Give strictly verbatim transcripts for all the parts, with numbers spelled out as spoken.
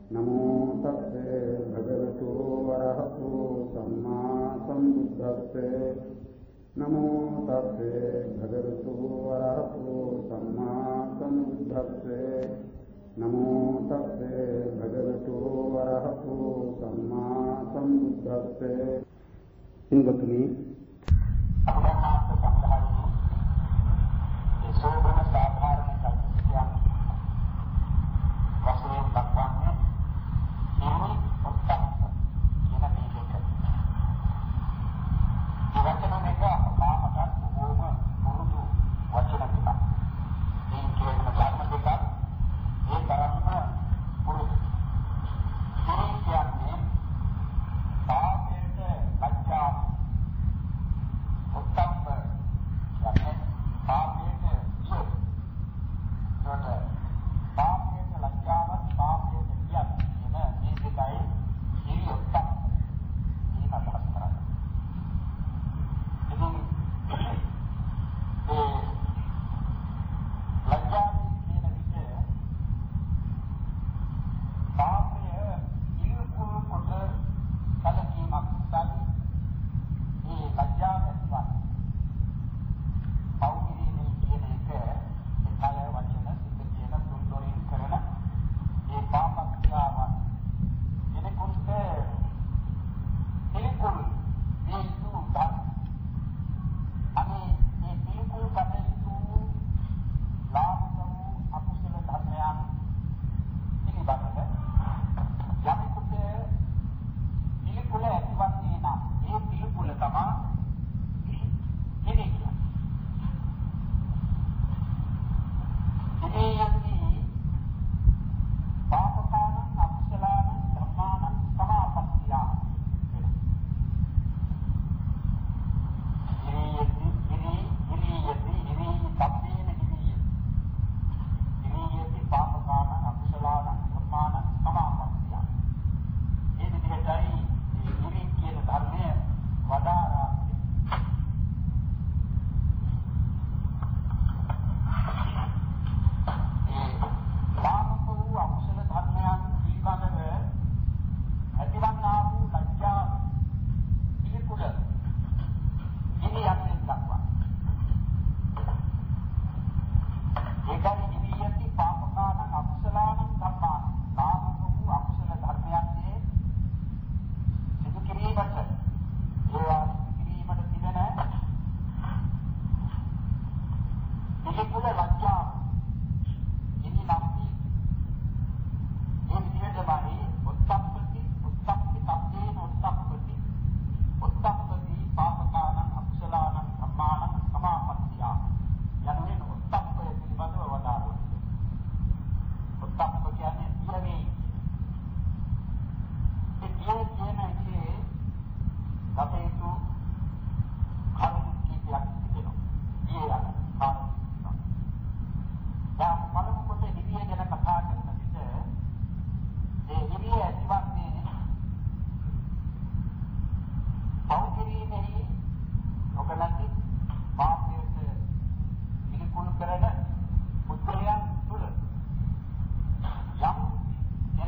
නමෝ තස්සේ භගවතු වරහතු සම්මා සම්බුද්දස්සේ නමෝ තස්සේ භගවතු වරහතු සම්මා සම්බුද්දස්සේ නමෝ තස්සේ භගවතු වරහතු සම්මා සම්බුද්දස්සේ ඉන්වතුනි අපරාධ සම්භාවි ඒ සෝබන සාධාරණ කල්පිතයන් වශයෙන් දක්වන්නේ ඉරි උත්තර කියන මේක. ඒ වචන දෙක අපහාමකට බොහොම පුරුදු වචන ටිකක්. මේ කියන ධර්ම දෙකක් ඒ තරම්ම පුරුදු. ඉරි කියන්නේ පාපයට ලැජ්ජා උත්තර කියන්නේ පාපයට ඉය. ඒකට පාපයට ලැජ්ජාවත් පාපයට ඉයත් කියන මේ දෙකයි ඉරි උත්තර. මේක අදහස් කරන්නේ. ඉතින් ඒ ලැජ්ජාවේ කියන විදිහ පාපය ඉල්කුල් කොට කලකීමක් තමයි මේ ලැජ්ජාව ඇතිවන්නේ. පෞද්ගලිකයේ කියන එක කය වචන සිත කියන තුන්දොරින් කරන ඒ පාප ක්‍රියාව කෙනෙකුට ඉල්කුල් දීතු දත් අනේ මේ ඉල්කුල් කටයුතු ලාභ වූ අකුසල ධර්මයන් පිළිබඳව යමෙකුට පිළිකුල ඇතිවන්නේ නම් ඒ පිළිකුල තමයි ඉරි කියන්නේ. ඉරි යන්නේ පාපකාන අකුසලාන ධම්මාන සමාපත්තිය. ඉරි යති ඉරි ඉරි යති ඉරි තප්පේන ඉරි ඉරි යති පාපකාන අකුසලාන ධම්මාන සමාපත්තිය. මේ විදිහටයි ඉරි කියන ධර්මය වදාරා පාපක වූ අකුසල ධර්මයන් පිළිබඳව ඇතිවන්නා වූ ලැජ්ජා පිළිකුල ඉරි යන්නේ දක්වා. ඒකයි ඉරි යති පාපකාන අකුසලාන ධම්මාන. පාපක වූ අකුසල ධර්මයන්ගේ සිදු කිරීමට ඒවා කිරීමට තිබෙන පිළිකුල ලැජ්ජා ඉනි නම් ඒ විදිහටමයි උත්පත්ති උත්පත්ති තප්පේන උත්පත්ති උත්පත්ති පාපකාන අකුසලාන ධම්මාන සමාපත්තිය යනුවෙන් උත්පත්ති පිළිබඳව වදාළා. උත්පත්ති කියන්නේ ඉරවි. ඒ ඉරවි කියන එකේ අපේතු කරුණු කීපයක් තිබෙනවා. ඊය යන කරුණු. දැන් පළමු කොට ඉරිය ගැන කතා කරන විට ඒ ඉරිය ඇතිවන්නේ පෞද්ගලිකයේ ඔබලන්ති පාපයට පිළිකුල් කරන පුද්ගලයන් තුළ යම්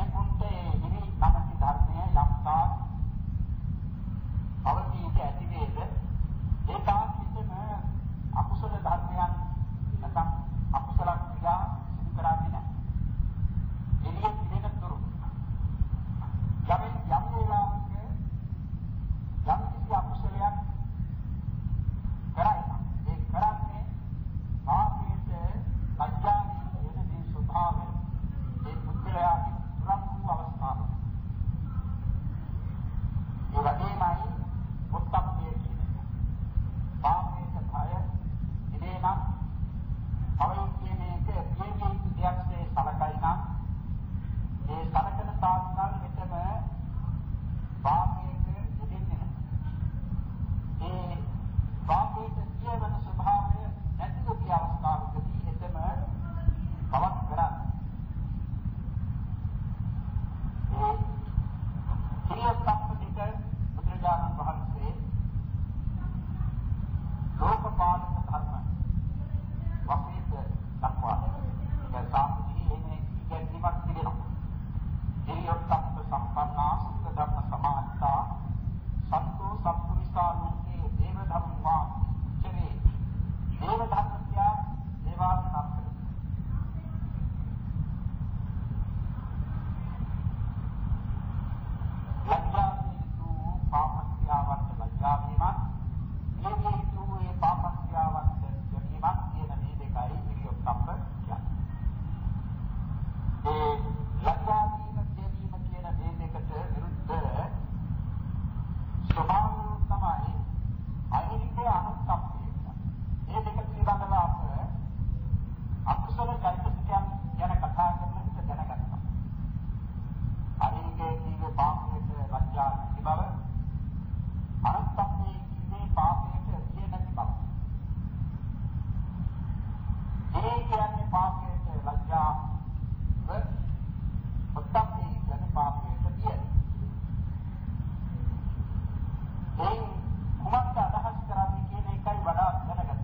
පාපයට දිය. ඒ කුමක්ද අදහස් කරන්නේ කියන එකයි වඩා දැනගන්න.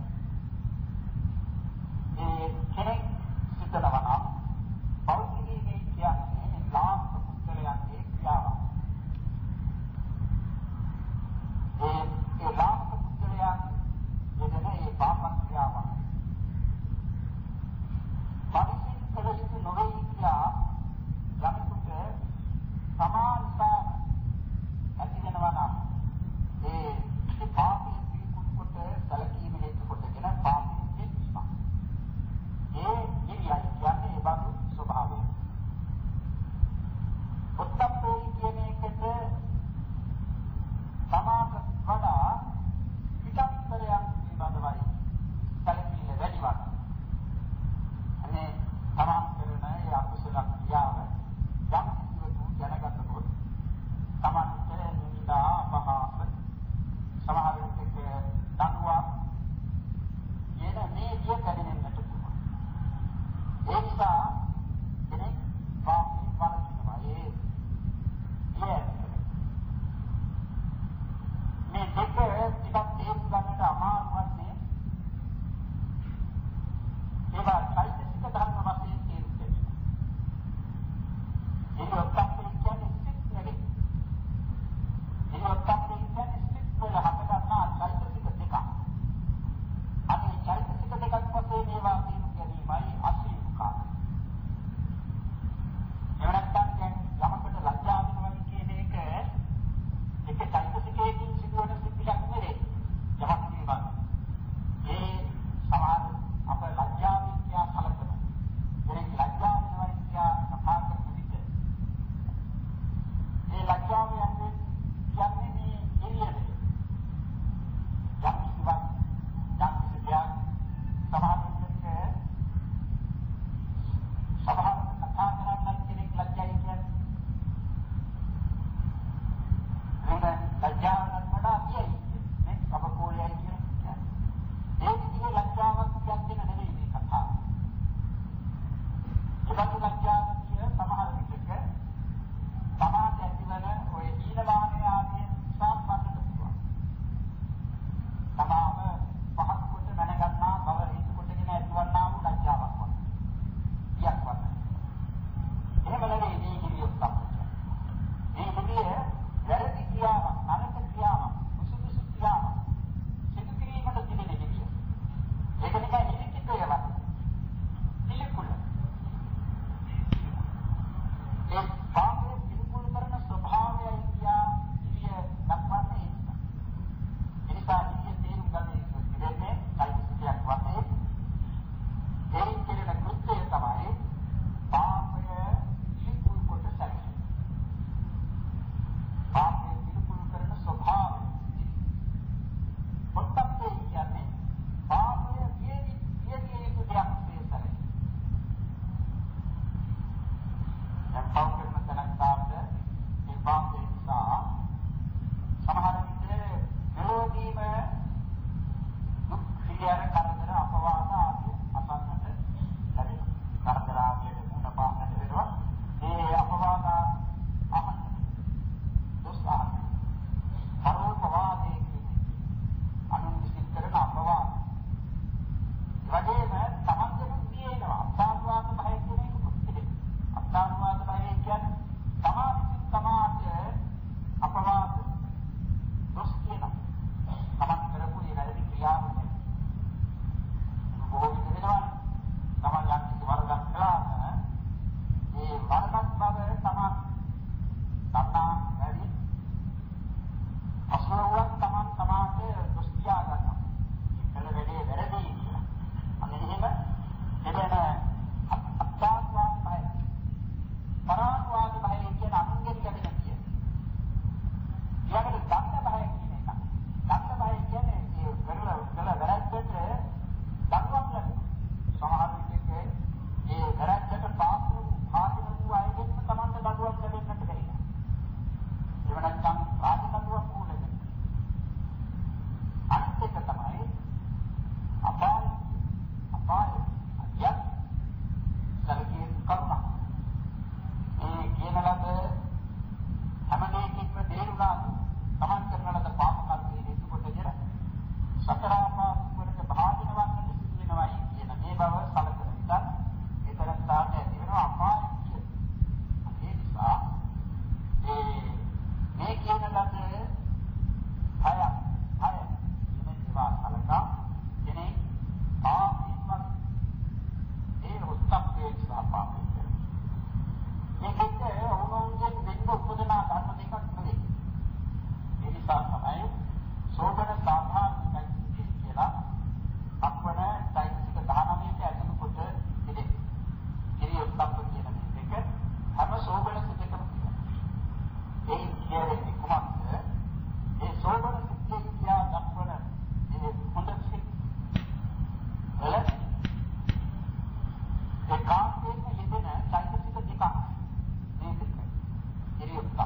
ඒ කෙනෙක් සිතනවා නම් පෞද්ගලිකයේ කියන්නේ ලාභ පුද්ගලයන්ගේ ක්‍රියාවක්. ඒ ඒ ලාභ පුද්ගලයන් යෙදෙන ඒ පාප ක්‍රියාවක්. පරිසිත කළ යුතු නොවේ කියා යමෙකුට සමානතා ඇති වෙනවා නම් ඒ ඒ පාපයේ පිළිකුල් කොට සැලකීම හේතු කොටගෙන පාපයේ පිළිස්මා. ඒ ඉරියයි කියන්නේ ඒ බඳු ස්වභාවය. උත්තප්පේ කියන එකට සමාන වඩා පිටස්තරයන් පිළිබඳවයි සැලකීම වැඩි වක්. අනේ තමන් කරන ඒ අකුසල ක්‍රියාව යම් කිසිවකු දැනගන්නකොට තමන්ට නිඳා අපහාස සමහර විටක දඬුවම් යන මේ දිය කැඩෙන්නට පුළුවන්. ඒ නිසා කෙනෙක් පාපී වලකිනවා. ඒ ඒ මේ දෙක ටිකක් තේරුම් ගන්නට අමාරු වන්නේ ඒවා චෛතසික ධර්ම වශයෙන් තේරුම් ගැනීම. ඒක ඔක්කොම කියන්නේ සිත් නෙවෙයි. ඒක ඔක්කොම කියන්නේ සිත් වල හටගන්නා චෛතසික දෙකක්. අනේ චෛතසික දෙකක් වශයෙන් මේවා තේරුම් ගැනීමයි අසීරුකා. ඒ නැත්තම් යමකට ලැජ්ජා වෙනවා කියන එක ඒක චෛතසිකයෙන් සිදුවන සිද්ධියක් නෙවෙයි. යමක් පිළිබඳ. ඒ සමාන අප ලැජ්ජා විද්‍යා කලකන. ඒ ලැජ්ජා වෙනවා කියා සපාක කුදිත. ඒ ලැජ්ජාව යන්නේ කියන්නේ මේ එළියේ. යම් කිසිවක් යම් කිසියක් සමාන විදිහට සමාන කතා කරන්න කෙනෙක් ලැජ්ජයි කියන්නේ. ඒක ලැජ්ජාවක් වඩා කියයි. මේ කපකෝලයි කියන්නේ. ඒ විදිහේ ලැජ්ජාවක් කියන්නේ නෙවෙයි මේ කතාව. ඒකට ලැජ්ජාව කිය සමහර විටක සමාජ ඇතිවන ඔය ඊළවානේ ආදී සාපන්නට පුළුවන්. තමාම පහත් කොට දැනගන්නා බව හේතු කොටගෙන ඇතිවන්නා වූ ලැජ්ජාවක් වගේ. යක් වගේ. එහෙම නෙවෙයි මේ කිරියක් තමයි. මේ කිරිය වැරදි ක්‍රියාවක්, අනර්ථ ක්‍රියාවක්, සුසුසු ක්‍රියාවක්. සිදු කිරීමට තිබෙන කිරිය. ඒක නිකන් හිලිකිට ඒවා. පිළිකුල. ඒ පාපේ පිළිකුල් කරන ස්වභාවයයි කියා ඉරිය දක්වන්නේ ඒක. එනිසා ඉරිය තේරුම් ගන්න ඉන්නේ චෛතසිකයක් වශයෙන්. එයින් කෙරෙන කෘත්‍යය තමයි පාපය පිළිකුල් කොට සැලකීම. පාපේ පිළිකුල් කරන ස්වභාවය. උත්තප්පේ කියන්නේ පාපය වියවි වියවිය යුතු දෙයක් සැලකීම. දැන් පාප කරන තැනකට ඒ පාපේ නිසා සමහර විට විරෝධීම දුක් පිළියර කරදර අපවාද ආදී අසන්නට ලැබෙනවා. කරදර ආදී මුණ පාන්නට වෙනවා. ඒ අපවාද අහන්න දුස් ආන. පරෝපවාදයේ අනුන් විසින් කරන අපවාද. වගේම තමන්ගෙන් තියෙනවා අත්තානුවාද භය කියන එක පුස්තිකේ. අත්තානුවාද භය කියන්නේ කියන්නේ කුමක්ද? ඒ සෝබන සිත්යේ කියා දක්වන මේ හොඳ සිත් වල ඒ කාන්තේක යෙදෙන චෛතසික දෙකක් මේ දෙක ඉරියුක්ත.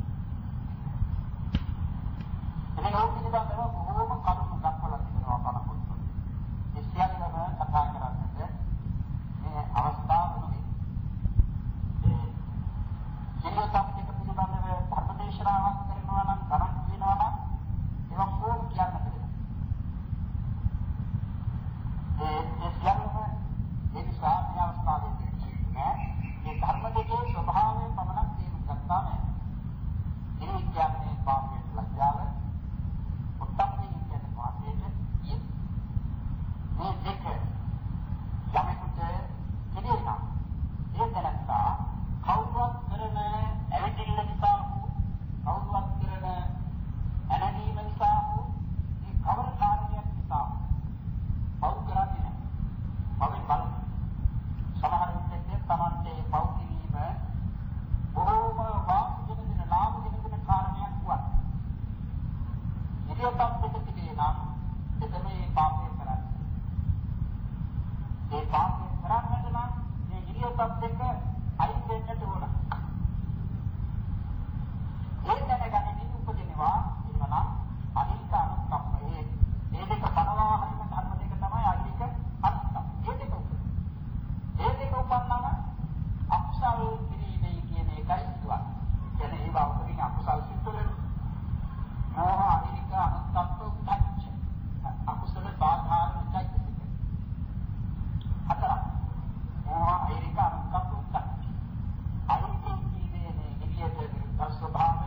එනේ ඕක පිළිබඳව බොහෝම කරුණු දක්වලා තිබෙනවා බලපොත්. ඒ සියල්ලම කතා කරන්නේ මේ අවස්ථාවේදී ඒ ඉරියුක්ත දෙක පිළිබඳව ධර්මදේශනාවක් කරනවා නම් ගණන් කියනවා නම් ඒක කොහොම කියන්නද? ඒ ඒ සියල්ලම ඒ නිසා මේ අවස්ථාවේදී කියන්නේ මේ ධර්ම දෙකේ ස්වභාවය පමණක් තේරුම් ගත්තාම ඉරි කියන්නේ පාපයට ලැජ්ජාව, උත්තමී කියන්නේ පාපයට ඊය. මේ දෙක යමෙකුට ඉදිරියනවා. ඒ දැනත්තා කවුරුත් කරන ඇවිදින්න නිසා හෝ කවුරුත් කරන ඇනදීම නිසා හෝ මේ කවර කාරණයක් නිසා පව් කරන්නේ නැහැ. පවෙන් බලන්න. සමහර විටක තමන්ගේ පව් කිරීම බොහෝම වාසිගෙන දෙන ලාභ දෙන දෙන කාරණයක් වත්. ඉරියව්වක් දෙකකදී නම් එතන මේ පාපය කරන්නේ. ඒ පාපය කරන්නට නම් මේ ඉරියව්වක් දෙක අයින් වෙන්නට ඕන. ඒ දැනගන්නේ උපදිනවා එනවා අනිත් අනුකම්පේ ඒ දෙක බලවා හරින ධර්ම දෙක තමයි අනික අනුකම්ප. ඒ දෙක උපදින. ඒ දෙක උපන්නම අකුසල් කිරීමේ කියන එකයි සිදුවන්නේ. කියන්නේ ඒ බවකින් අකුසල් සිදුවෙන මෝහ අනික අනුකම්ප උත්පත්ති. අකුසල සාධාරණ චෛතසික. හතර. මෝහ අනික අනුකම්ප උත්පත්ති. අනික කියන්නේ නිවියට විරුද්ධ ස්වභාවය.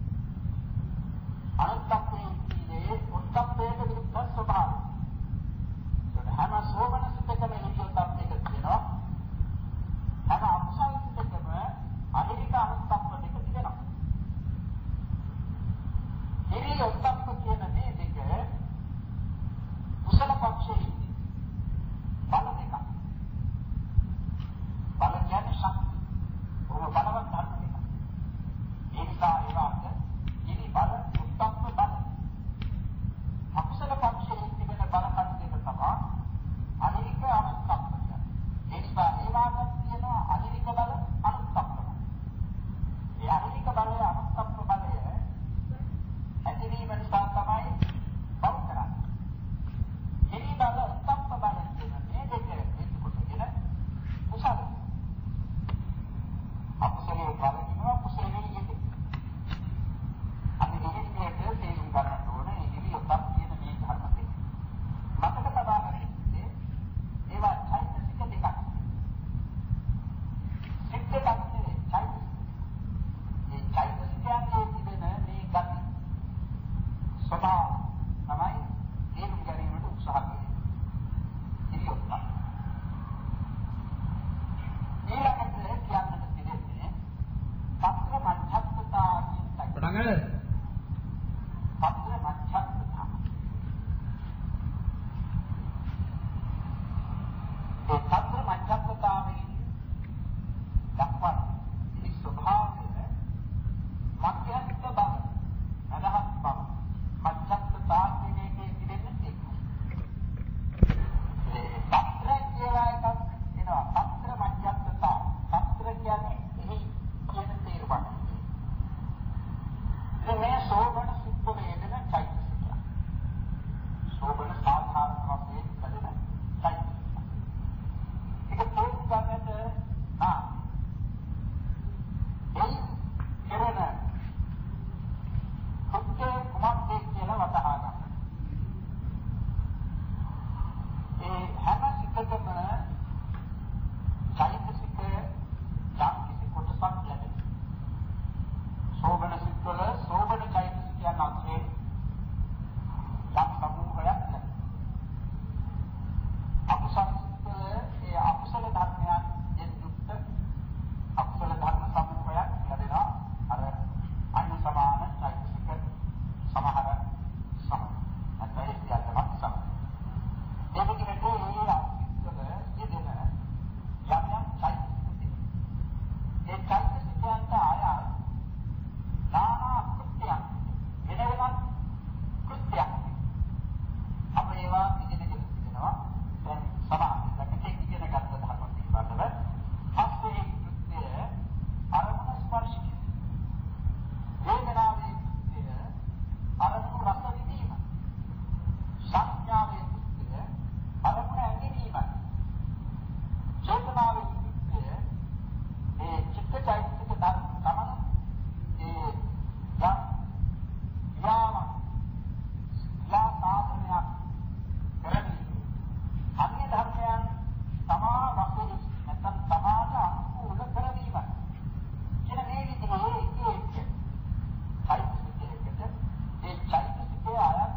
අනුකම්පේ කියන්නේ උත්පත්තියට විරුද්ධ ස්වභාවය. හැම සෝමන සිතකම ඉරියව්වක් දෙක තියෙනවා. හැම අකුසල සිතකම අහිරික අනුත්ප්ප දෙක තියෙනවා. ඉරියව්වක් කියන මේ දෙක කුසල පක්ෂයේ බල දෙක. බල කියන්නේ ශක්තිය. ඔබ බලවත් ධර්ම දෙක. ඒ නිසා ඒවාට ඉරි බල උත්ප්ප බල. අකුසල පක්ෂයේ තිබෙන බල කඩ දෙක තමයි අනිරික අනුත්ප්ප. ඒ නිසා ඒවාට තියෙනවා අනිරික බල අනුත්ප්ප. ඒ අනිරික බලය අනුත්ප්ප බලය ඇතිවීම නිසා තමයි බව කරන්නේ. ඉරි බල උත්ප්ප බල කියන මේ දෙක හේතු කොටගෙන කුසල. අකුසලයේ බල කියනවා කුසලයේ යෙදෙන. අපි දෙවියන්ට තේරුම් ගන්න ඕනේ ඉරියව්වක් කියන මේ ධර්ම දෙක. මතක තබා ගන්න ඒවා චෛතසික දෙකක්. සිත් දෙකක් නෙවෙයි චෛතසික. මේ චෛතසිකයන්ගේ තිබෙන මේ ගති ස්වභාව තමයි තේරුම් ගැනීමට උත්සාහ කරන්නේ. ඉරියව්වක්. ඊළඟට කියන්නට තිබෙන්නේ පත්‍ර මච්ඡත්තතා කියන එක. පටන් ගන්නද? පත්‍ර මච්ඡත්තතා. ඒ පත්‍ර මච්ඡත්තතාවේ දක්වන මේ ස්වභාවය මධ්‍යස්ථ බව, අදහස් බව, මච්ඡත්තතා කියන එකේ තිබෙන දෙක. ඒ පත්‍ර කියලා එකක් එනවා. පත්‍ර මච්ඡත්තතා. පත්‍ර කියන්නේ එහි කියන තේරුම. ඒ ස්පර්ශය. වේදනාවේ දෘෂ්ටිය අරමුණු රස විඳීම. සංඥාවේ දෘෂ්ටිය අරමුණ ඇඟීම. චේතනාවේ දෘෂ්ටිය ඒ චිත්තචෛතසික ධර්ම තමන ඒ යම් යාම යා සාධනයක් කරන්නේ අන්‍ය ධර්මයන් තමා වශයෙන් නැත්නම් තමාට අනුකූල කරවීම කියන මේ විදිහේ ඒක චෛතසිකයකට ඒ චෛතසිකය අයත්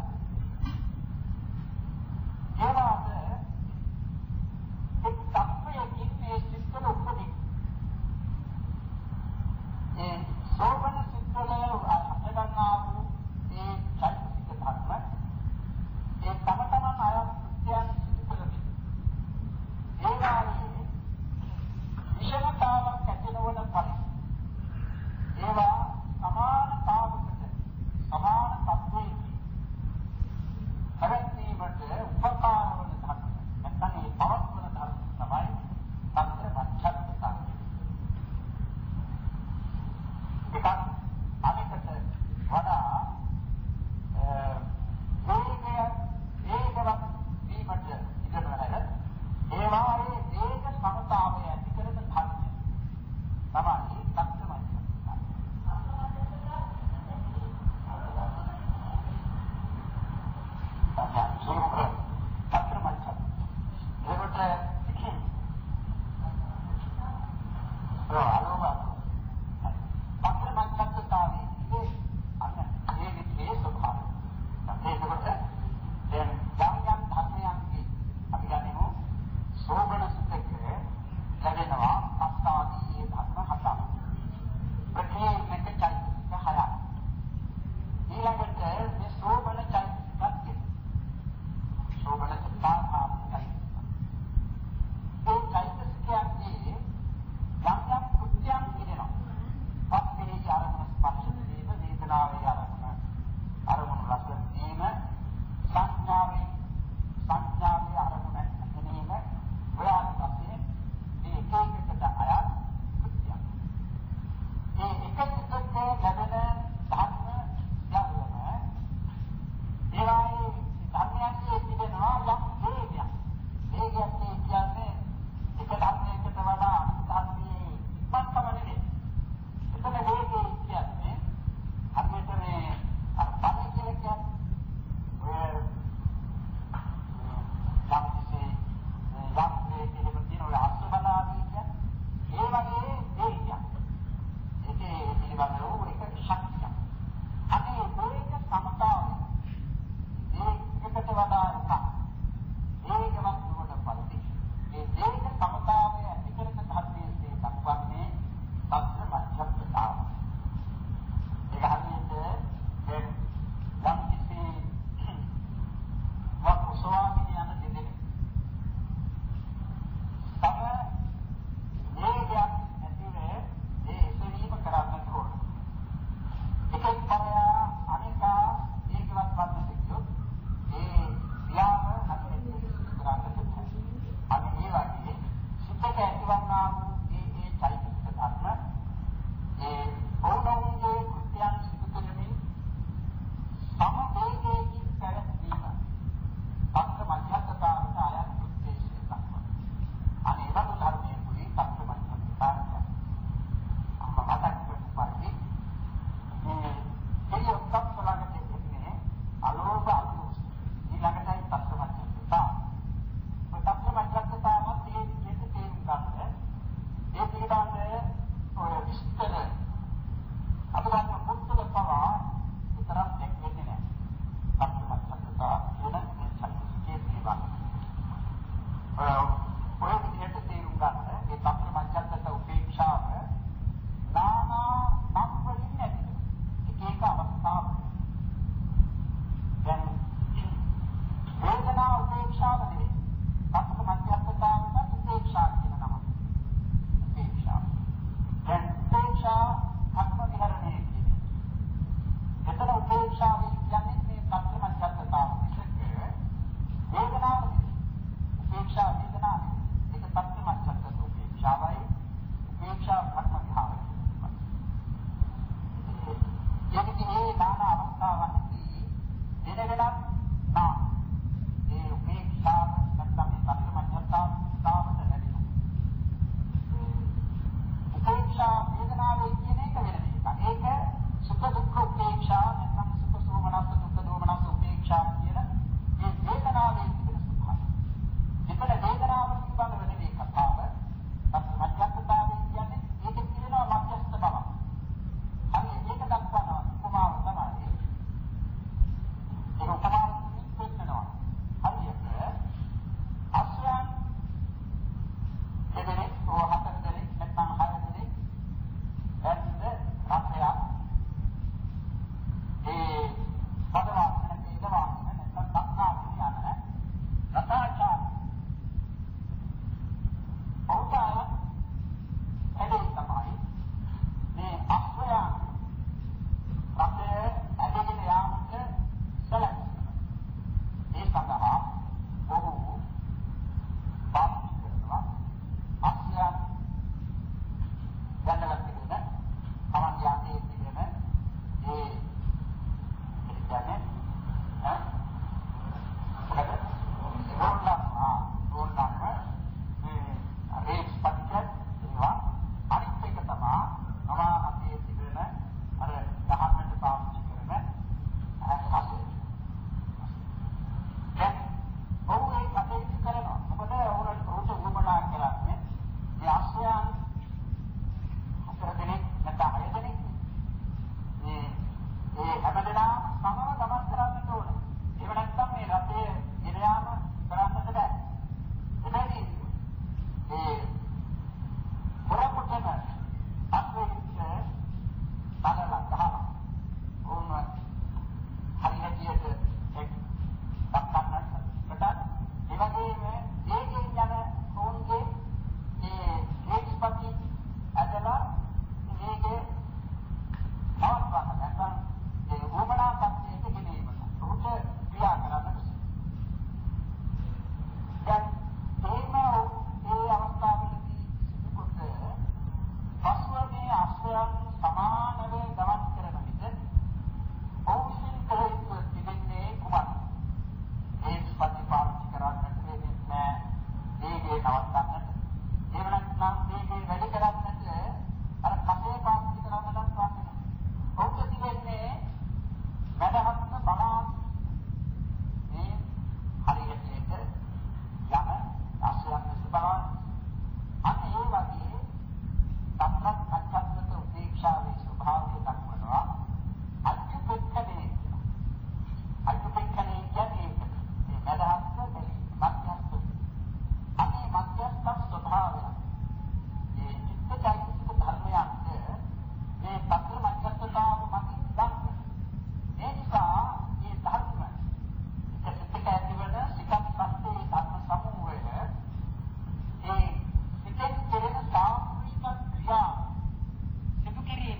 ඒවාද එක් තත්වයකින් මේ සිත්වල උපදී ඒ සෝබන සිත්වල හටගන්නා වූ ඒ චෛතසික ධර්ම ඒ තම තමන් අයත් කෘත්‍යයන් සිදු කරමින් ඒවායේ විෂමතාවක් ඇති නොවන පරිදි ඒවා සමානතාවකට සමාන තත්ත්වයකින් පැවැත්වීමට උපකාර වන ධර්ම නැත්නම් ඒ පවත්වන ධර්ම තමයි තත්ත්ව මච්ඡත්තතාව. එකක් අනිකට වඩා වේගය වේගවත් වීමට ඉඩ නොලැබ ඒවායේ වේග සමතාවය ඇති කරන ධර්ම තමයි තත්ත්ව මච්ඡත්තතාව. සෝම තත්ත්ව මච්ඡත්තතාව. ඒකට ඉකි ආලෝක තත්ත්ව මච්ඡත්තතාවේ ඉන්නේ අන්න මේ විදිහේ ස්වභාවය. ඒකට දැන් යම් යම් ධර්මයන්ගේ අපි ගනිමු සෝබන සිතක ලැබෙනවා පස්සාදී ඒ ධර්ම හතක්. ප්‍රතිමෙක චෛතසික හයක්. ඊළඟට මේ සෝබන චෛතසිකත් සෝබන චෛතසික චෛතසික. ඒ චෛතසිකයන්ගේ යම් යම් කෘත්‍යයන් ඉදෙනවා. පස්සේ ආරම්භ ස්පර්ශ වේද වේදනාවේ ආරම්භ අරමුණු රස වීම සංඥාවේ සංඥාවේ අරමුණ ඇතිවීම ඔයාලි වශයෙන් මේ එක එකකට අයත් කෘත්‍යයක්. මේ එක එකකට ලැබෙන ධර්ම යවම ඒවායේ ධර්මයන්ගේ තිබෙනවා යම් වේගයක්. වේගයක් කියන්නේ එක ධර්මයකට වඩා ධර්මයේ ඉක්මනටම නෙවෙයි. එතන වේගය කියන්නේ අපිට මේ අර පරි කියලා කියන්නේ ඔය යම් කිසි යම් වේගයකට තියෙන ඔය අස්වලාදී කියන්නේ ඒ වගේ වේගයක්. ඒකේ පිළිබඳව එක ශක්තියක්. අනේ වේග සමතාවය ඒකට වඩා එකක්. වේගවත් වුණ පරිදි මේ වේග සමතාවය ඇති කරන ධර්මයේ දක්වන්නේ තත්ත්ව මච්ඡත්තතාව. ඒක හරියට දැන් යම් කිසි වකුසවාදී යන දෙදෙනෙක් තම වේගයක් ඇතිවේ ඒ එසවීම කරන්නට ඕන. ඒ එසවීම කරන්නට ඕන නම් ඒ වේගය සමතාවය ඇති කරන ධර්මයේ දක්වන්නේ තත්ත්ව මච්ඡත්තතාව.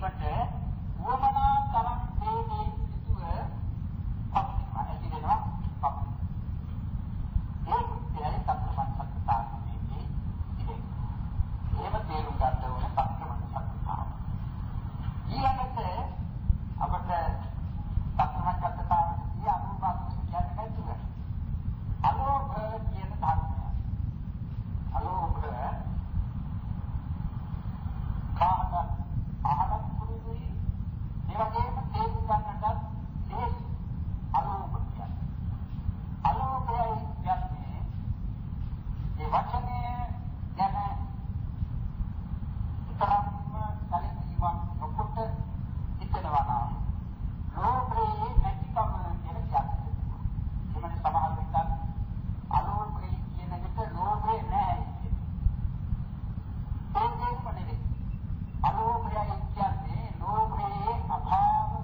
කිරීමට වමනා තරම් වේදී සිටුව පස්තිනවා ඇති වෙනවා පස්තිනවා. ඒ කුත්‍යයි සත්‍යමත් සත්‍යතාවයේදී ඉතින් එහෙම තේරුම් ගන්න ඕනේ සත්‍යමත් සත්‍යතාව. ඊළඟට අපට සත්‍යමත් සත්‍යතාවයේදී අනුපාත කියන්නේ නැතුව අලෝභ කියන ධර්මය. අලෝභ කාම අහලක් පුරුදුයි ඒ වගේම තේරුම් ගන්නට ලේසි. අලෝභ කියන්නේ අලෝභයයි කියන්නේ ඒ වචනේ ගැන තරම් සැලකීමක් නොකොට හිතනවා නම් ලෝභයේ නැතිකම කියන කියන්නේ. එමණි සමහර විට අලෝභය කියන එකට ලෝභය නැහැ කියන්නේ. ඒ දෙකම නෙවෙයි. අලෝභයයි කියන්නේ ලෝභයේ අභාව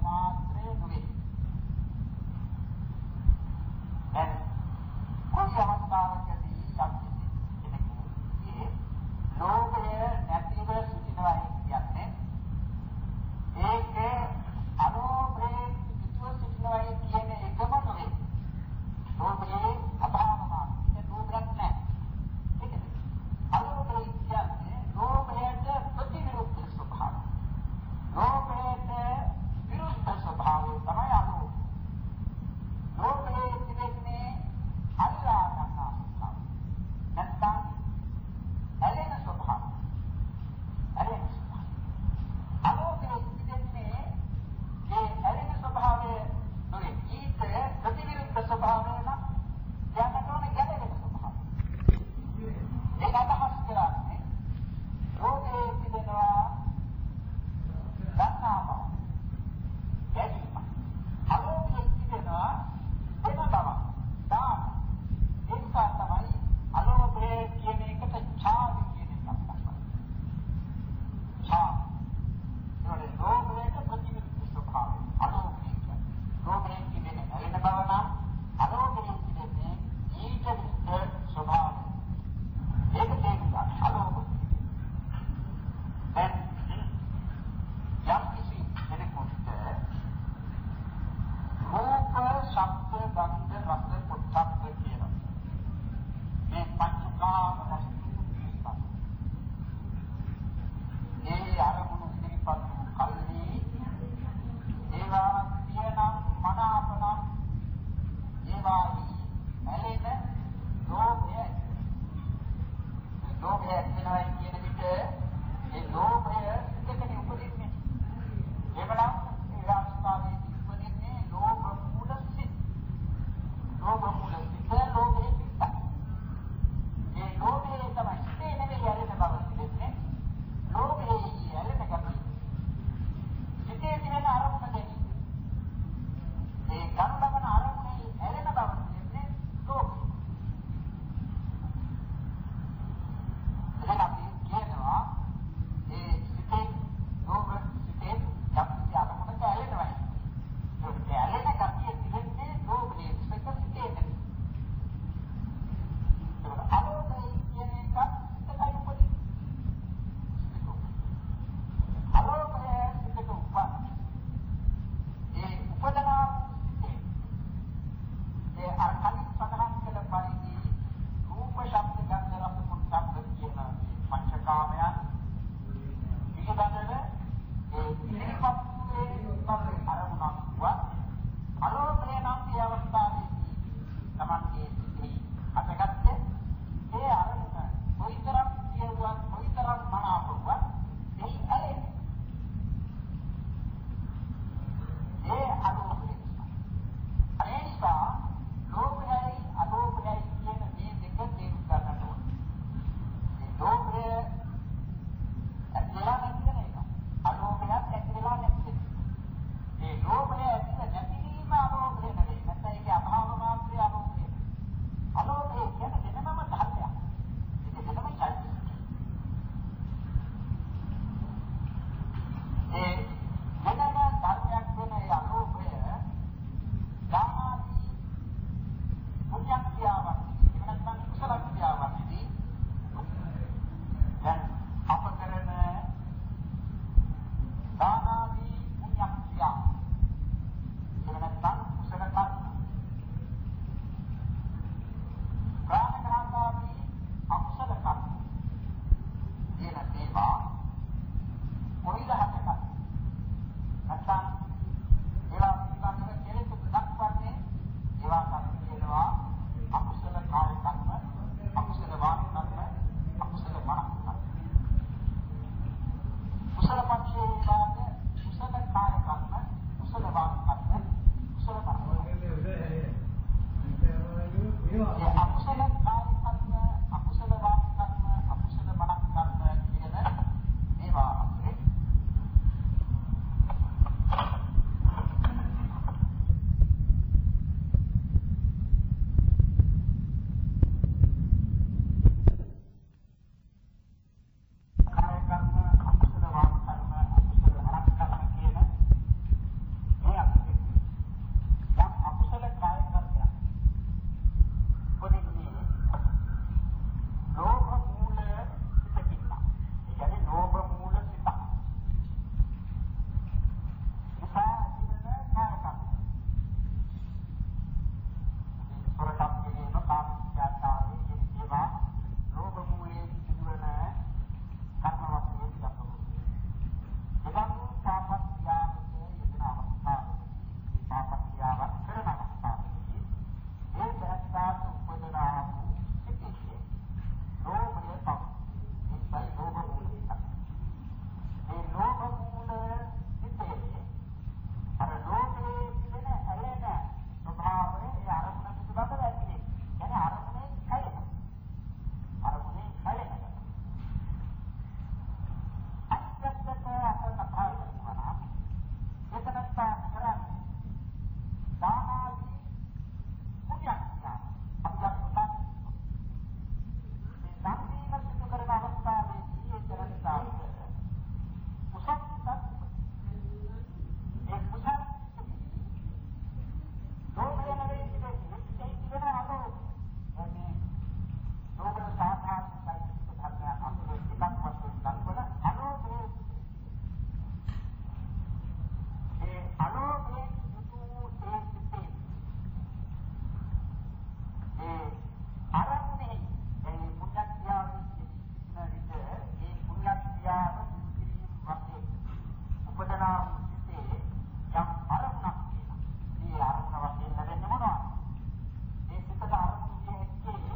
එක්තරා සිතේ යම් අරමුණක් තියෙනවා. මේ අරමුණ වශයෙන් ලැබෙන්නේ මොනවද? මේ සිතට අරමුණ විය හැක්කේ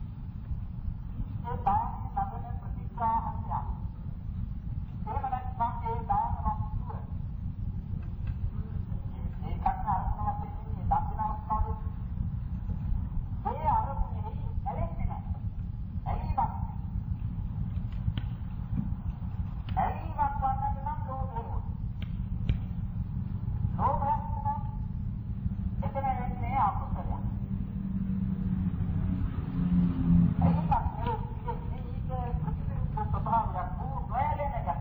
ඒ දාන්නේ ලබන ප්‍රතිග්‍රාහකයක්. එහෙම නැත්නම් ඒ දාන වස්තුව ඒකත් අරමුණ වශයෙන් මේ දකින අවස්ථාවේ මේ අරමුණේ ඇලෙන්නේ නැහැ. ඇලීමක් ඇලීමක් වන්නට නම් ලෝභය ඕන. ලෝභයක් නම් එතන වෙන්නේ අකුසලයක්. ඇලීමක් නෙවෙයි මේක ප්‍රතිවිරුද්ධ ස්වභාවයක් වූ නොයැලෙන ගැටයක්.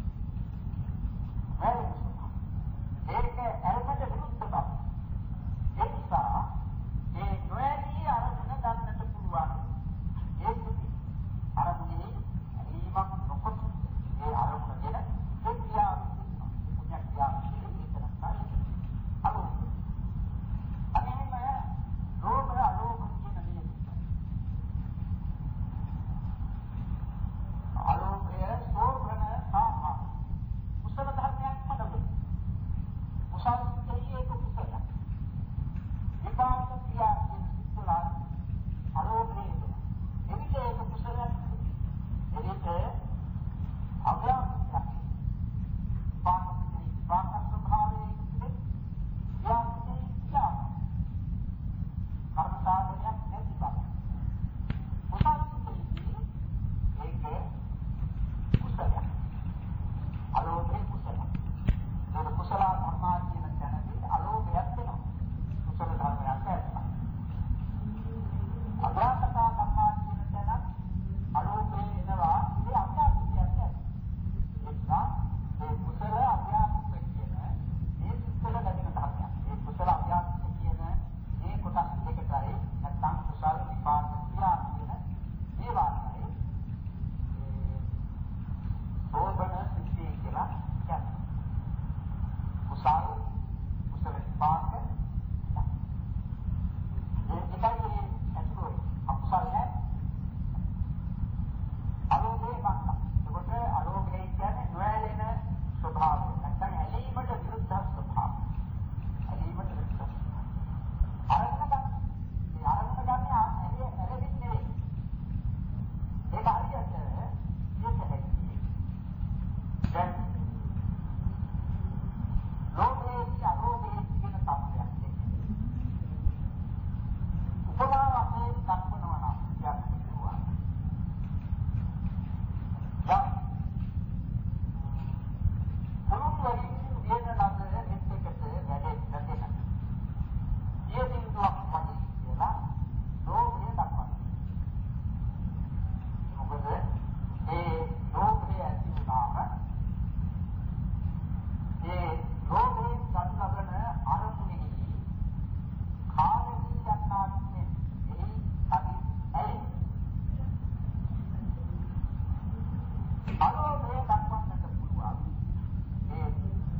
ඒක ඇල්මට විරුද්ධ බව. ඒ නිසා ඒ නොයැලී අරමුණ ගන්නට පුළුවන්. ඒක අරමුණේ ඇලීමක් නොකොට ඒ අරමුණ ගැන දෙවියා පුණ්‍යක්‍රියා පිළිවෙතන තමයි. අලෝ අනේම ලෝභ අලෝභ කියන නියම. අලෝභය සෝභන සාහා කුසල ධර්මයක් මතකයි. කුසල කියන්නේ ඒක කුසල. විපාක ක්‍රියා කියන සිත්වල අලෝභය එවිට ඒක කුසලයක්. එවිට අව්‍යාප්තියක්. පාපති පාප ස්වභාවයේ යාත්‍රි යා කර්ම සාධනයක් නැති බව. කුසල කියන්නේ ඒක කුසලයක්. අලෝභය කුසලයක්. ඒක කුසල ධර්මා කියන තැනදී අලෝභයක් වෙනවා. කුසල ධර්මයක් ඇතිවෙනවා. අභ්‍යාසතා ධර්මා කියන තැනත් අලෝභය එනවා. ඒ අභ්‍යාසයක් ඇති. එක්සා ඒ කුසල අභ්‍යාස කියන මේ කුසල ගැටෙන ධර්මයක්. ඒ කුසල අභ්‍යාස කියන මේ කොටස් දෙකයි නැත්නම් කුසල විපාක ක්‍රියා කියන මේ වාක්‍යය සෝබන සිද්ධිය කියලා කියනවා. කුසල කුසල විපාක ඒ දෙකයි ඇතුළේ අකුසල නැහැ. අලෝභය වක්ක. ඒකට අලෝභය කියන්නේ නොඇලෙන ස්වභාවය. නැත්නම් ඇලීමට විරුද්ධ ස්වභාවය. ඇලීමට විරුද්ධ. අරමුණ ගන්න. මේ අරමුණ ගන්න ඇලෙ ඇලෙන්නේ නෙවෙයි. ඒක හරියට ඉස්සෙල්ලා දැන් ලෝභය අලෝභය කියන තත්ත්වයක් තියෙනවා. උපමාවකින් දක්වනවා නම් කියන්නේ කිව්වා. දැන් මොනවද වෙන නගරෙ මෙතෙකට වැඩේ නැතේ. ඊදින් දුක් වගේ කියලා ලෝභය දක්වනවා. මොකද ඒ ලෝභය ඇති වුණාම ඒ ලෝභයෙන් ගන්න ලබන අරමුණේ කාමී යන්නාන්නේ එහි අපි ඇයි අලෝභය දක්වන්නට පුළුවන්. ඒ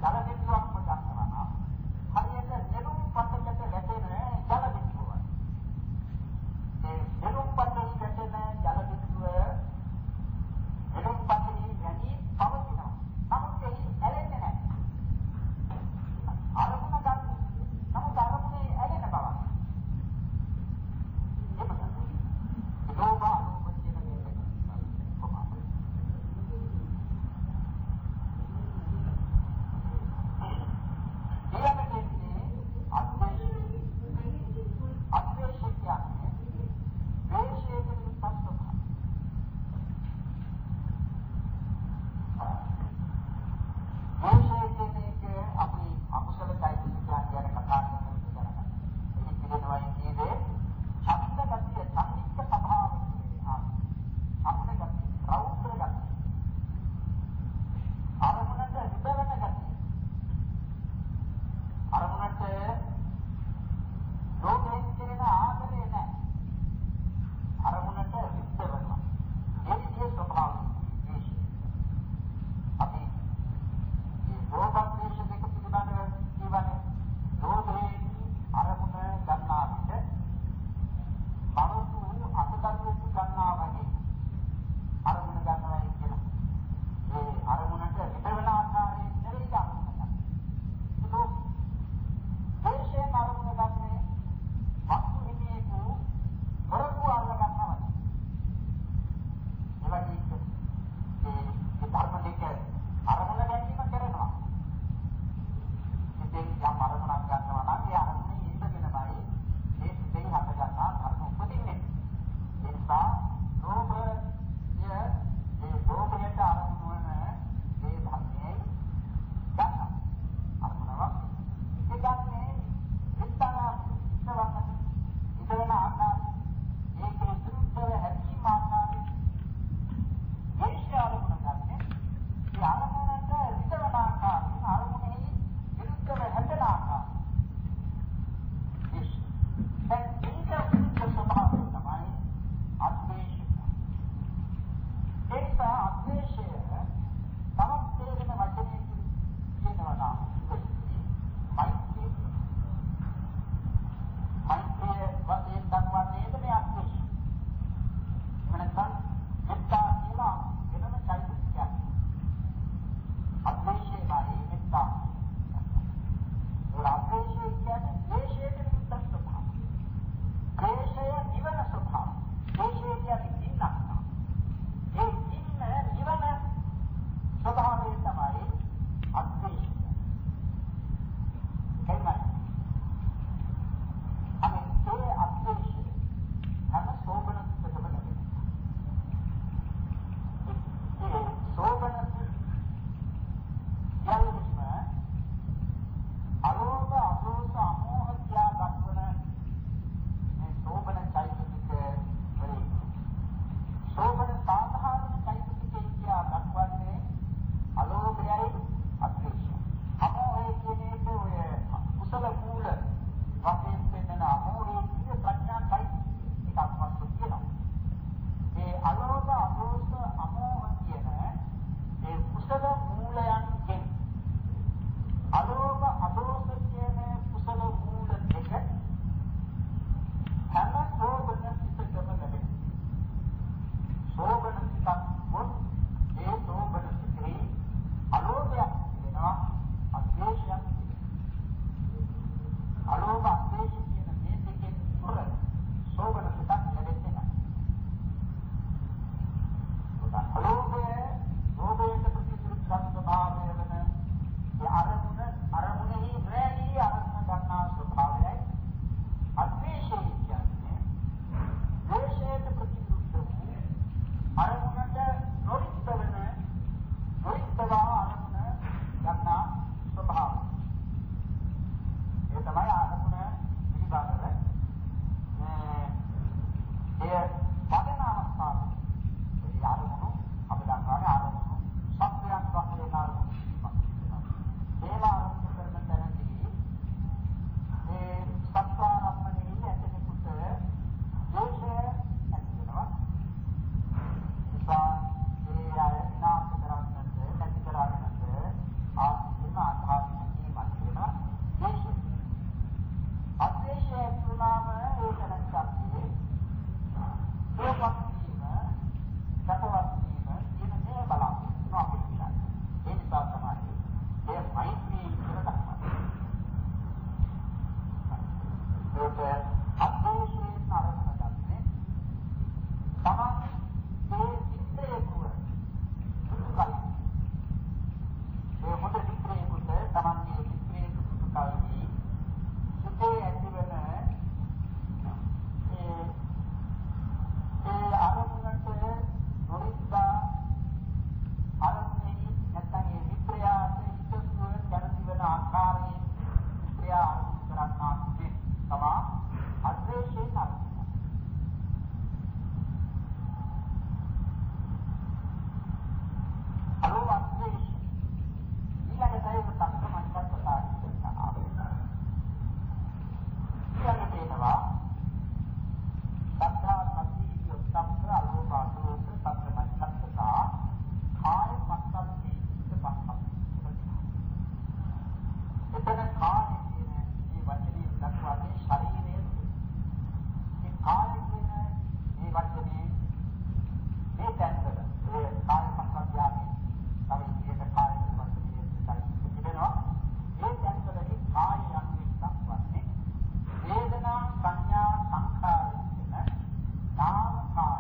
මෙතන කාය කියන මේ වචනේ දක්වන්නේ ශරීරයේ ඒ කාය කියන මේ වචනේ මේ තැන්වල ඒ කාය පස්සද්ධානේ තමයි විදිහට කාය කියන වචනේ තිබෙනවා ඒ තැන්වලදී කාය යන්නේ දක්වන්නේ වේදනා සංඥා සංඛාර කියන නාම කාය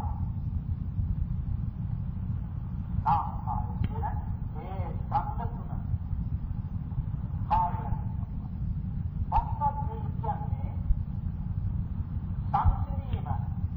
නාම කාය කියන ඒ සංස්කෘත කාර්යය. පස්සද්ධිය කියන්නේ සංසිඳීම.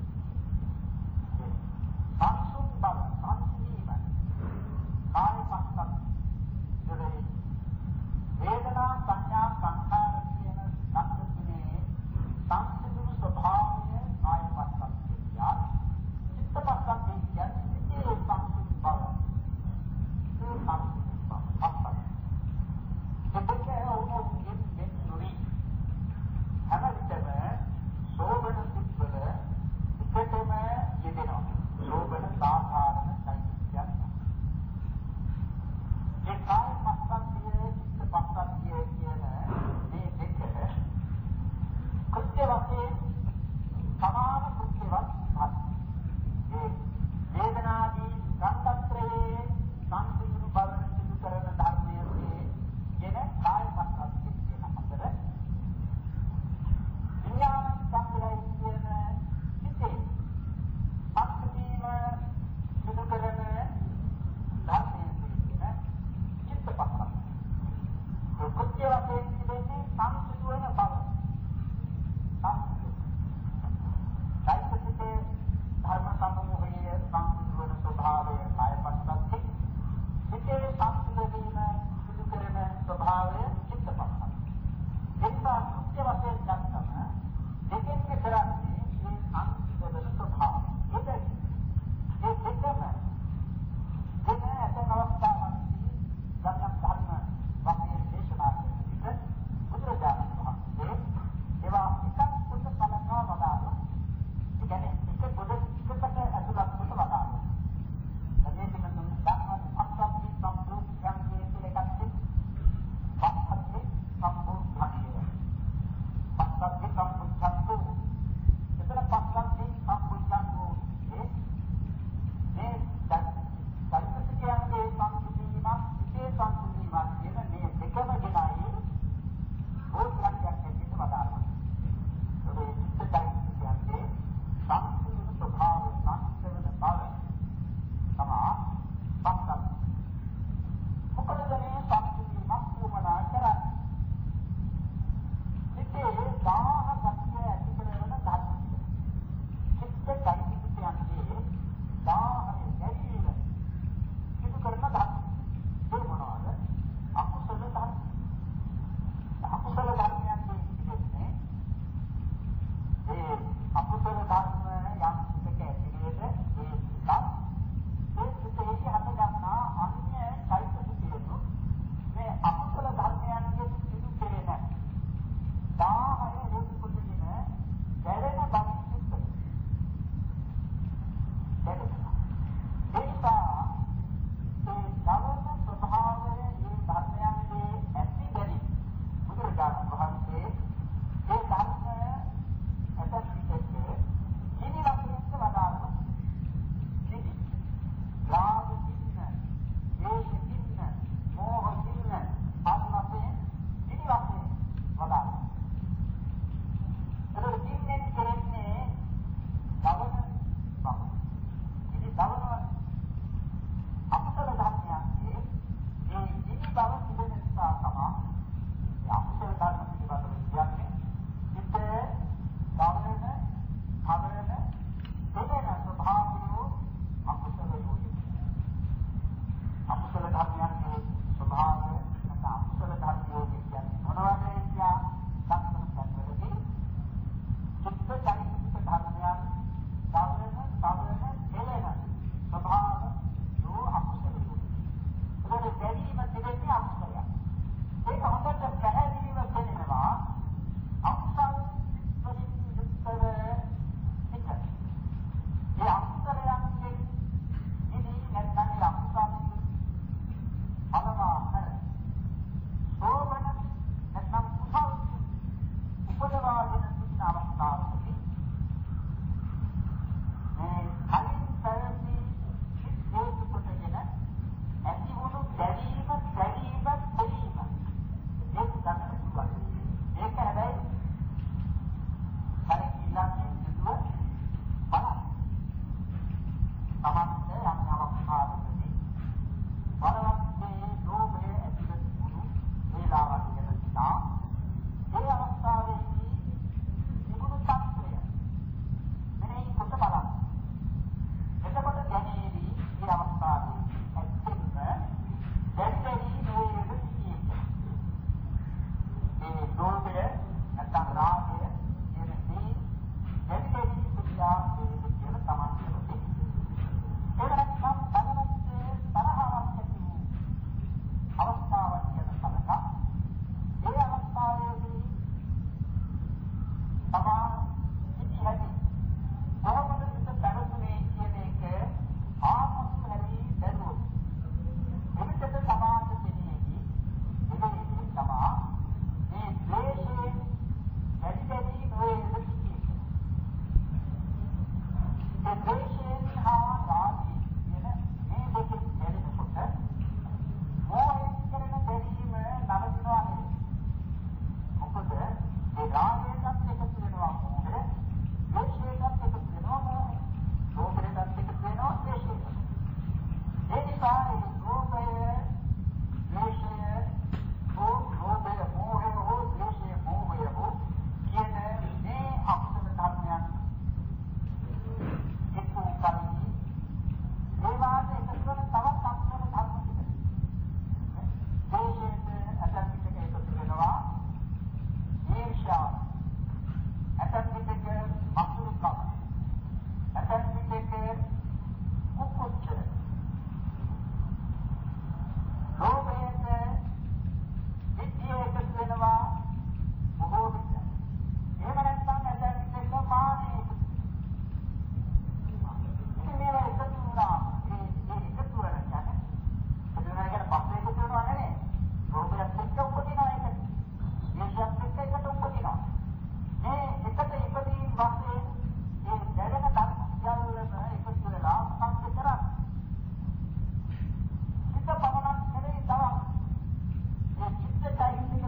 සංසුන් බව, සංසිඳීම. කාය පස්සද්ධිය. වේදනා සංඥා සංඛාර කියන සංස්කෘතියේ සංසිඳුණු ස්වභාවය කාය පස්සද්ධිය. චිත්ත පස්සද්ධිය කියන්නේ ඒ සංසුන් බව. ඒ සංසුන් බව. පස්සද්ධිය. sebetulnya orang mungkin mencuri, karena kita sobat sipil, kita mah jadi no, sobat sahaja sahaja. Jika pasal dia, jika pasal dia dia ni dekat, kerja waktu sama kerja waktu, ये वेदना दी संतत्रे संसिद्ध बलन सिद्ध करने धारने से ये ने काय पत्ता के अंदर विज्ञान संग्रह ये ने किसे संस्कृति में सिद्ध करने धारने से ये ने चित्त पत्ता तो कुछ वाले इसमें ने संसिद्ध होने बलन संसिद्ध साहित्य धर्म समूह संस्कृत स्वभाव काय पद्धति इसे संस्कृति में शुरू करने स्वभाव चित्त पद्धति इनका मुख्य वजह जानता है लेकिन के तरह से ये संस्कृत स्वभाव ये ये देखते हैं जिन्हें ऐसे अवस्था बनती जन्म धर्म वक्य देशना के गुजर जाने वहाँ से एवं इकन कुछ समझना बता दो यानी इसे बुद्ध इसे करके ऐसा कुछ बता दो සිද්ධිය එකතු වෙනවා බොහෝ විට. එහෙම නැත්නම් ඇදන් එක මානේ මේවා එකතු වුණා. ඒ ඒ එකතු වෙන කියන්නේ එකතු වෙන එක පස්සේ එකතු වෙනවා නෙවෙයි. රෝගයක් එක්ක උපදිනවා ඒක. මේකත් එක්ක එකට උපදිනවා. මේ එකට ඉපදීම් වශයෙන් මේ දැනෙන ධර්මයන් එකතු වෙලා සංකේත කරා. සිත පමණක් නෙවෙයි තව මේ චිත්තයිසික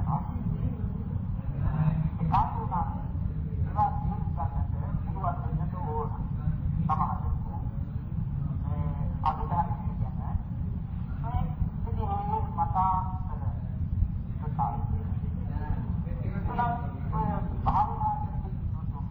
කරනවා. ඒ කාර්යුණා ඒවා තේරුම් ගන්නට පුළුවන් වෙනට ඕන. සමහරවිට මේ අභිධර්මයේ කියන මේ විදිහේ මතාන්තර ප්‍රකාශය. ඒකනම් භාවනා කරනකොට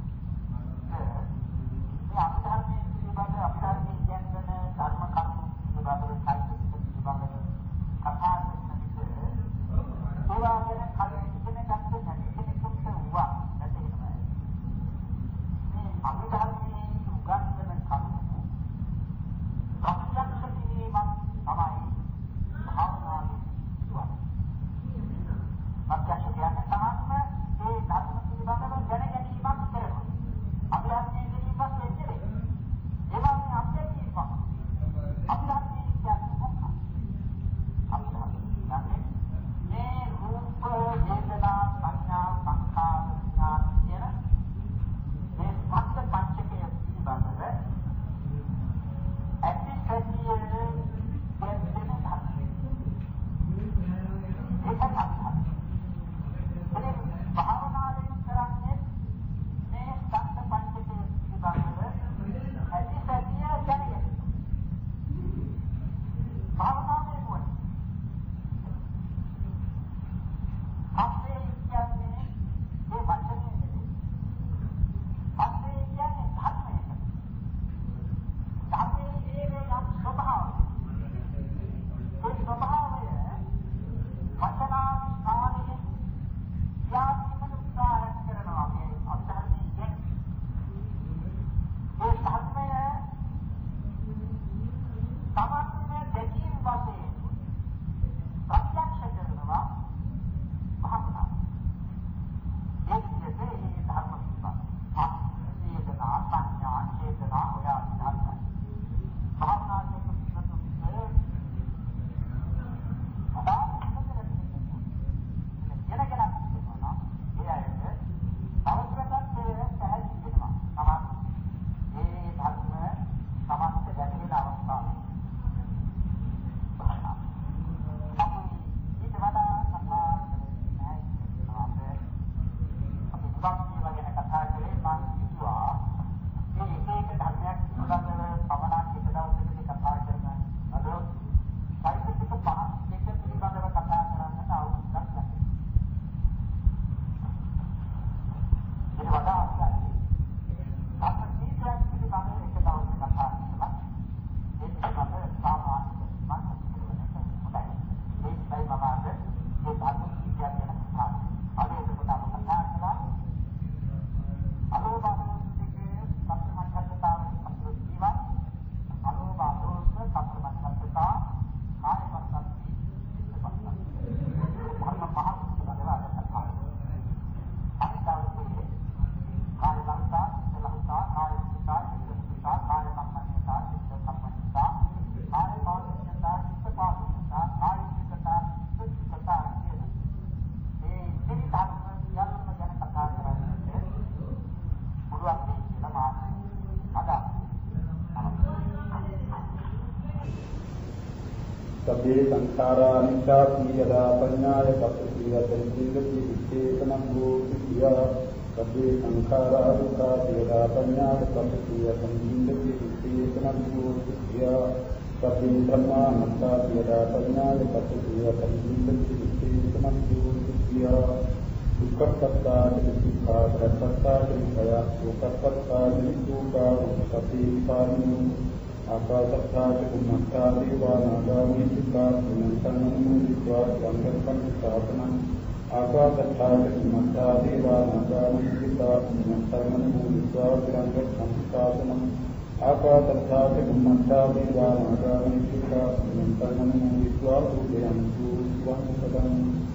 මේ අභිධර්මයේ පිළිබඳ අභිධර්මයේ කියන ධර්ම කරුණු පිළිබඳව සාහිත්‍ය පිළිබඳව කතා කරන විට ඒවා ගැන කලින් ඉගෙන ගන්න නැති කෙනෙකුට වුණා නැති වෙනවා. මේ අභිධර්මයේ උගන්වන කරුණු ප්‍රත්‍යක්ෂ කිරීමක් තමයි භාවනාවේ සිදුවන්නේ. ප්‍රත්‍යක්ෂ කියන්නේ තමයි මේ ධර්ම පිළිබඳව දැන ගැනීමක් කරනවා. අභිධර්මයේ පිළිබඳව කියන්නේ ඒවා මේ අත්‍යවශ්‍යම අභිධර්මයේ කියන්නේ මොකක්ද? අභිධර්මයේ මේ රූප වේදනා සංඥා සංඛාර විඥාන කියන මේ පංච පංචකය පිළිබඳව ඇති සැටියේ කියන ධර්ම. ඒක තමයි. මේ භාවනාවෙන් කරන්නේ මේ පංච පංචකය පිළිබඳව ඇති සැටිය කියන්නේ. භාවනාවේ මොකද? අපේ කියන්නේ මේ වචනේ නෙමෙයි. අපේ කියන්නේ ධර්මය. ධර්මයේ ඒකේ යම් ස්වභාවය. ඒ ස්වභාවය වචනාස්ථානයේ යාත්මක උදාහරණ කරනවා මේ අභිධර්මයේ කියන්නේ. ඒ ධර්මය සමාන්‍ය දෙකීම් වශයෙන් ප්‍රත්‍යක්ෂ කරනවා භාවනාව. ඒ කියන්නේ මේ ධර්ම පිළිබඳ ආත්මීයතා සංඥා චේතනා ඔය ධර්ම. භාවනාවේ පිළිබඳව සබ්බේ සංඛාරා නිච්ඡාති යදා පඤ්ඤාය පස්සති යතං සිංගති විච්ඡේතනං භූති කියා සබ්බේ සංඛාරා දුක්ඛාති යදා පඤ්ඤාය පස්සති යතං සිංගති විච්ඡේතනං භූති කියා සබ්බේ ධම්මා නත්තාති යදා පඤ්ඤාය පස්සති යතං සිංගති විච්ඡේතනං භූති කියා දුක්ඛප්පත්තානි දුක්ඛාප්පත්තානි භය දුක්ඛප්පත්තානි දුක්ඛා උපපතිපානි ආකාශත්තාච කුම්මත්තා දේවානාගාමී සිතා පුනස්සන්නමුදිत्वा සංගප්පං සාපනං ආකාශත්තාච කුම්මත්තා දේවානාගාමී සිතා පුනස්සන්නමුදිत्वा සංගප්පං සාපනං ආකාශත්තාච කුම්මත්තා දේවානාගාමී සිතා පුනස්සන්නමුදිत्वा සුභයං සුවං සදං